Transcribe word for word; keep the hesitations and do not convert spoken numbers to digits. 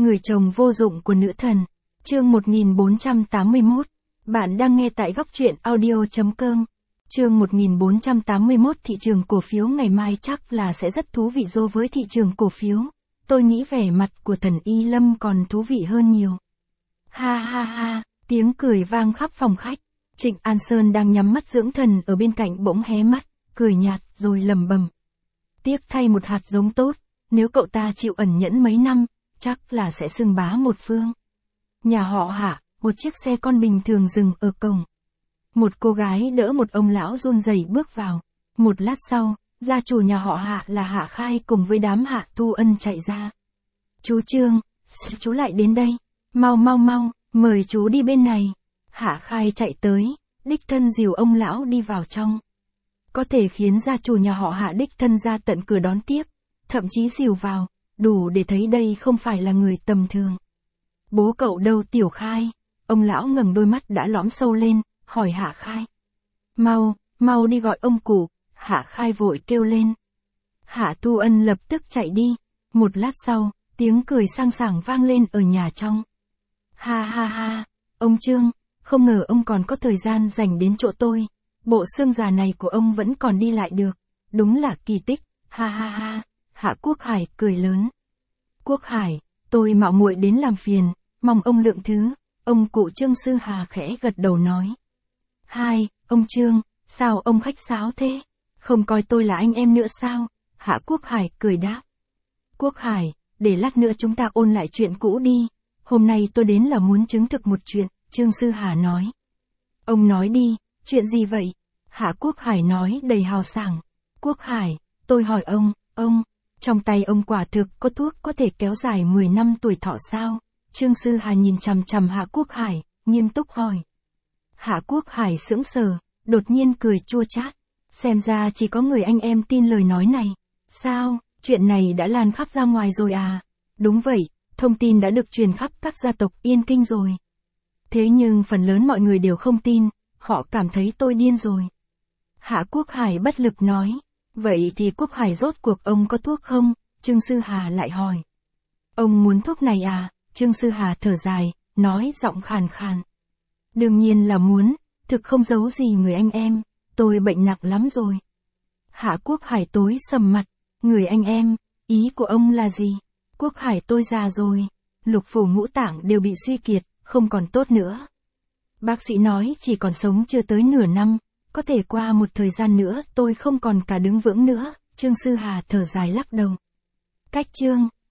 Người chồng vô dụng của nữ thần. Chương một nghìn bốn trăm tám mươi mốt. Bạn đang nghe tại góc truyện audio.com. Chương một nghìn bốn trăm tám mươi mốt. Thị trường cổ phiếu ngày mai chắc là sẽ rất thú vị. Đối với thị trường cổ phiếu, tôi nghĩ vẻ mặt của thần Y Lâm còn thú vị hơn nhiều. Ha ha ha, tiếng cười vang khắp phòng khách. Trịnh An Sơn đang nhắm mắt dưỡng thần ở bên cạnh bỗng hé mắt, cười nhạt rồi lẩm bẩm. Tiếc thay một hạt giống tốt, nếu cậu ta chịu ẩn nhẫn mấy năm, chắc là sẽ xưng bá một phương. Nhà họ Hạ, một chiếc xe con bình thường dừng ở cổng. Một cô gái đỡ một ông lão run rẩy bước vào. Một lát sau, gia chủ nhà họ Hạ là Hạ Khai cùng với đám Hạ Thu Ân chạy ra. Chú Trương, chú lại đến đây. Mau mau mau, mời chú đi bên này. Hạ Khai chạy tới, đích thân dìu ông lão đi vào trong. Có thể khiến gia chủ nhà họ Hạ đích thân ra tận cửa đón tiếp, thậm chí dìu vào, đủ để thấy đây không phải là người tầm thường. Bố cậu đâu Tiểu Khai? Ông lão ngẩng đôi mắt đã lõm sâu lên, hỏi Hạ Khai. Mau, mau đi gọi ông cụ, Hạ Khai vội kêu lên. Hạ Thu Ân lập tức chạy đi, một lát sau, tiếng cười sang sảng vang lên ở nhà trong. Ha ha ha, ông Trương, không ngờ ông còn có thời gian dành đến chỗ tôi, bộ xương già này của ông vẫn còn đi lại được, đúng là kỳ tích, ha ha ha. Hạ Quốc Hải cười lớn. Quốc Hải, tôi mạo muội đến làm phiền, mong ông lượng thứ. Ông cụ Trương Sư Hà khẽ gật đầu nói. Hai, ông Trương, sao ông khách sáo thế? Không coi tôi là anh em nữa sao? Hạ Quốc Hải cười đáp. Quốc Hải, để lát nữa chúng ta ôn lại chuyện cũ đi. Hôm nay tôi đến là muốn chứng thực một chuyện, Trương Sư Hà nói. Ông nói đi, chuyện gì vậy? Hạ Quốc Hải nói đầy hào sảng. Quốc Hải, tôi hỏi ông, ông, trong tay ông quả thực có thuốc có thể kéo dài mười năm tuổi thọ sao? Trương Sư Hà nhìn chằm chằm Hạ Quốc Hải, nghiêm túc hỏi. Hạ Quốc Hải sững sờ, đột nhiên cười chua chát. Xem ra chỉ có người anh em tin lời nói này. Sao, chuyện này đã lan khắp ra ngoài rồi à? Đúng vậy, thông tin đã được truyền khắp các gia tộc Yên Kinh rồi. Thế nhưng phần lớn mọi người đều không tin, họ cảm thấy tôi điên rồi. Hạ Quốc Hải bất lực nói. Vậy thì Quốc Hải rốt cuộc ông có thuốc không? Trương Sư Hà lại hỏi. Ông muốn thuốc này à? Trương Sư Hà thở dài, nói giọng khàn khàn. Đương nhiên là muốn, thực không giấu gì người anh em, tôi bệnh nặng lắm rồi. Hạ Quốc Hải tối sầm mặt, người anh em, ý của ông là gì? Quốc Hải tôi già rồi, lục phủ ngũ tạng đều bị suy kiệt, không còn tốt nữa. Bác sĩ nói chỉ còn sống chưa tới nửa năm, có thể qua một thời gian nữa tôi không còn cả đứng vững nữa, Trương Sư Hà thở dài lắc đầu. Cách Trương,